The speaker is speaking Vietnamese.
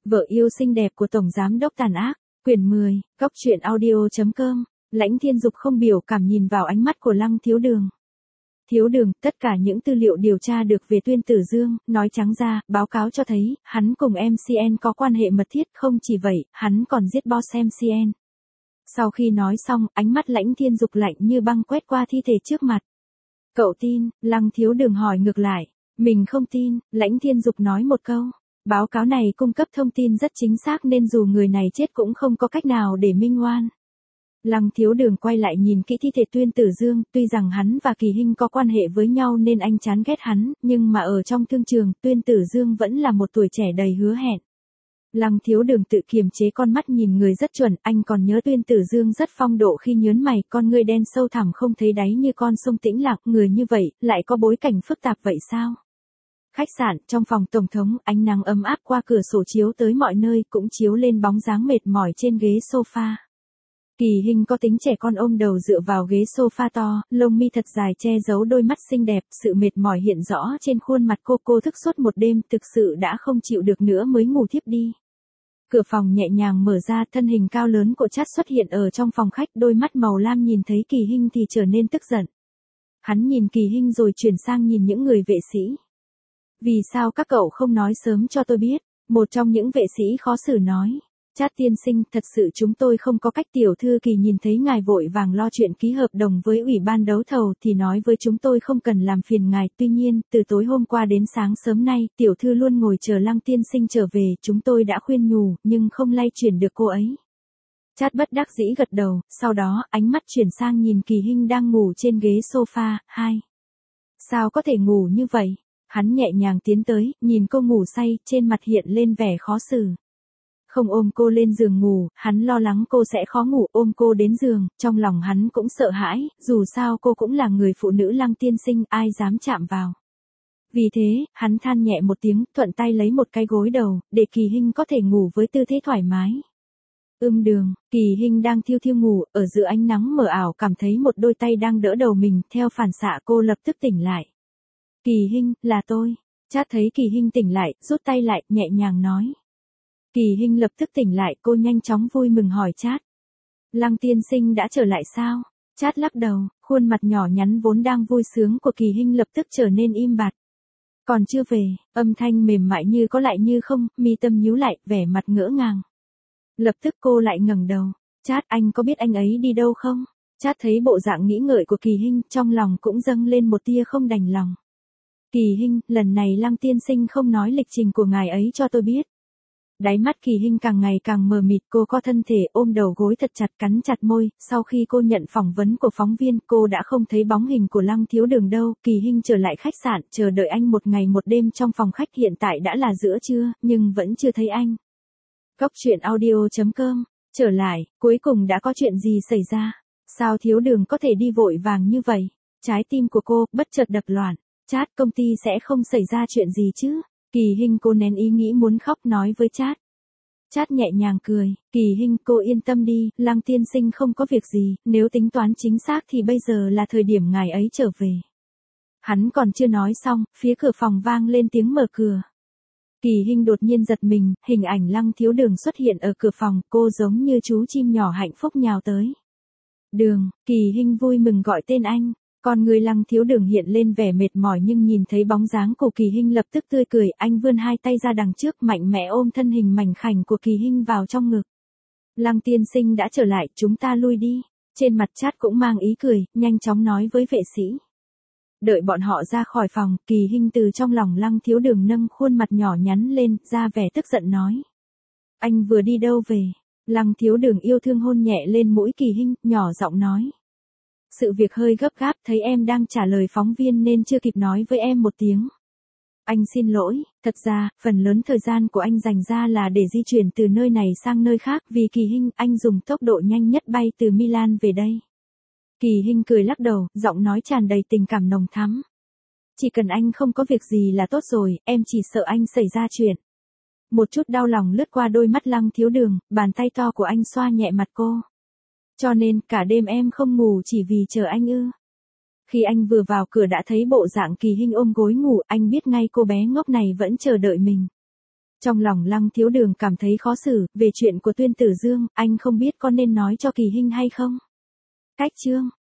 Vợ yêu xinh đẹp của Tổng Giám đốc tàn ác, quyển 10, Cóc truyện audio.com, Lãnh Thiên Dục không biểu cảm nhìn vào ánh mắt của Lăng Thiếu Đường. Thiếu Đường, tất cả những tư liệu điều tra được về Tuyên Tử Dương, nói trắng ra, báo cáo cho thấy, hắn cùng MCN có quan hệ mật thiết, không chỉ vậy, hắn còn giết boss MCN. Sau khi nói xong, ánh mắt Lãnh Thiên Dục lạnh như băng quét qua thi thể trước mặt. Cậu tin? Lăng Thiếu Đường hỏi ngược lại. Mình không tin, Lãnh Thiên Dục nói một câu. Báo cáo này cung cấp thông tin rất chính xác nên dù người này chết cũng không có cách nào để minh oan. Lăng Thiếu Đường quay lại nhìn kỹ thi thể Tuyên Tử Dương, tuy rằng hắn và Kỳ Hinh có quan hệ với nhau nên anh chán ghét hắn, nhưng mà ở trong thương trường, Tuyên Tử Dương vẫn là một tuổi trẻ đầy hứa hẹn. Lăng Thiếu Đường tự kiềm chế con mắt nhìn người rất chuẩn, anh còn nhớ Tuyên Tử Dương rất phong độ khi nhớn mày, con ngươi đen sâu thẳm không thấy đáy như con sông tĩnh lặng, người như vậy, lại có bối cảnh phức tạp vậy sao? Khách sạn, trong phòng tổng thống, ánh nắng ấm áp qua cửa sổ chiếu tới mọi nơi, cũng chiếu lên bóng dáng mệt mỏi trên ghế sofa. Kỳ Hinh có tính trẻ con ôm đầu dựa vào ghế sofa to, lông mi thật dài che giấu đôi mắt xinh đẹp, sự mệt mỏi hiện rõ trên khuôn mặt cô thức suốt một đêm, thực sự đã không chịu được nữa mới ngủ thiếp đi. Cửa phòng nhẹ nhàng mở ra, thân hình cao lớn của Chát xuất hiện ở trong phòng khách, đôi mắt màu lam nhìn thấy Kỳ Hinh thì trở nên tức giận. Hắn nhìn Kỳ Hinh rồi chuyển sang nhìn những người vệ sĩ. Vì sao các cậu không nói sớm cho tôi biết? Một trong những vệ sĩ khó xử nói. Chát tiên sinh, thật sự chúng tôi không có cách. Tiểu thư Kỳ nhìn thấy ngài vội vàng lo chuyện ký hợp đồng với ủy ban đấu thầu thì nói với chúng tôi không cần làm phiền ngài. Tuy nhiên, từ tối hôm qua đến sáng sớm nay, tiểu thư luôn ngồi chờ Lăng tiên sinh trở về. Chúng tôi đã khuyên nhủ, nhưng không lay chuyển được cô ấy. Chát bất đắc dĩ gật đầu, sau đó, ánh mắt chuyển sang nhìn Kỳ Hinh đang ngủ trên ghế sofa. Sao có thể ngủ như vậy? Hắn nhẹ nhàng tiến tới, nhìn cô ngủ say, trên mặt hiện lên vẻ khó xử. Không ôm cô lên giường ngủ, hắn lo lắng cô sẽ khó ngủ, ôm cô đến giường, trong lòng hắn cũng sợ hãi, dù sao cô cũng là người phụ nữ Lăng tiên sinh, ai dám chạm vào. Vì thế, hắn than nhẹ một tiếng, thuận tay lấy một cái gối đầu, để Kỳ Hinh có thể ngủ với tư thế thoải mái. Đường, Kỳ Hinh đang thiêu thiêu ngủ, ở giữa ánh nắng mờ ảo cảm thấy một đôi tay đang đỡ đầu mình, theo phản xạ cô lập tức tỉnh lại. Kỳ Hinh, là tôi. Chát thấy Kỳ Hinh tỉnh lại, rút tay lại, nhẹ nhàng nói. Kỳ Hinh lập tức tỉnh lại, cô nhanh chóng vui mừng hỏi Chát. Lăng tiên sinh đã trở lại sao? Chát lắc đầu, khuôn mặt nhỏ nhắn vốn đang vui sướng của Kỳ Hinh lập tức trở nên im bặt. Còn chưa về, âm thanh mềm mại như có lại như không, mi tâm nhíu lại, vẻ mặt ngỡ ngàng. Lập tức cô lại ngẩng đầu. Chát, anh có biết anh ấy đi đâu không? Chát thấy bộ dạng nghĩ ngợi của Kỳ Hinh, trong lòng cũng dâng lên một tia không đành lòng. Kỳ Hinh, lần này Lăng tiên sinh không nói lịch trình của ngài ấy cho tôi biết. Đáy mắt Kỳ Hinh càng ngày càng mờ mịt, cô co thân thể ôm đầu gối thật chặt, cắn chặt môi. Sau khi cô nhận phỏng vấn của phóng viên, cô đã không thấy bóng hình của Lăng Thiếu Đường đâu. Kỳ Hinh trở lại khách sạn, chờ đợi anh một ngày một đêm trong phòng khách. Hiện tại đã là giữa trưa, nhưng vẫn chưa thấy anh. Cóc truyện audio.com, trở lại, cuối cùng đã có chuyện gì xảy ra? Sao Thiếu Đường có thể đi vội vàng như vậy? Trái tim của cô bất chợt đập loạn. Chát, công ty sẽ không xảy ra chuyện gì chứ? Kỳ Hinh cô nén ý nghĩ muốn khóc nói với Chát. Chát nhẹ nhàng cười, Kỳ Hinh cô yên tâm đi, Lăng tiên sinh không có việc gì, nếu tính toán chính xác thì bây giờ là thời điểm ngài ấy trở về. Hắn còn chưa nói xong, phía cửa phòng vang lên tiếng mở cửa. Kỳ Hinh đột nhiên giật mình, hình ảnh Lăng Thiếu Đường xuất hiện ở cửa phòng, cô giống như chú chim nhỏ hạnh phúc nhào tới. Đường, Kỳ Hinh vui mừng gọi tên anh. Con người Lăng Thiếu Đường hiện lên vẻ mệt mỏi nhưng nhìn thấy bóng dáng của Kỳ Hinh lập tức tươi cười, anh vươn hai tay ra đằng trước mạnh mẽ ôm thân hình mảnh khảnh của Kỳ Hinh vào trong ngực. Lăng tiên sinh đã trở lại, chúng ta lui đi. Trên mặt Chát cũng mang ý cười, nhanh chóng nói với vệ sĩ. Đợi bọn họ ra khỏi phòng, Kỳ Hinh từ trong lòng Lăng Thiếu Đường nâng khuôn mặt nhỏ nhắn lên, ra vẻ tức giận nói. Anh vừa đi đâu về? Lăng Thiếu Đường yêu thương hôn nhẹ lên mũi Kỳ Hinh, nhỏ giọng nói. Sự việc hơi gấp gáp, thấy em đang trả lời phóng viên nên chưa kịp nói với em một tiếng. Anh xin lỗi, thật ra, phần lớn thời gian của anh dành ra là để di chuyển từ nơi này sang nơi khác, vì Kỳ Hinh, anh dùng tốc độ nhanh nhất bay từ Milan về đây. Kỳ Hinh cười lắc đầu, giọng nói tràn đầy tình cảm nồng thắm. Chỉ cần anh không có việc gì là tốt rồi, em chỉ sợ anh xảy ra chuyện. Một chút đau lòng lướt qua đôi mắt Lăng Thiếu Đường, bàn tay to của anh xoa nhẹ mặt cô. Cho nên, cả đêm em không ngủ chỉ vì chờ anh ư? Khi anh vừa vào cửa đã thấy bộ dạng Kỳ Hinh ôm gối ngủ, anh biết ngay cô bé ngốc này vẫn chờ đợi mình. Trong lòng Lăng Thiếu Đường cảm thấy khó xử, về chuyện của Tuyên Tử Dương, anh không biết có nên nói cho Kỳ Hinh hay không. Cách chương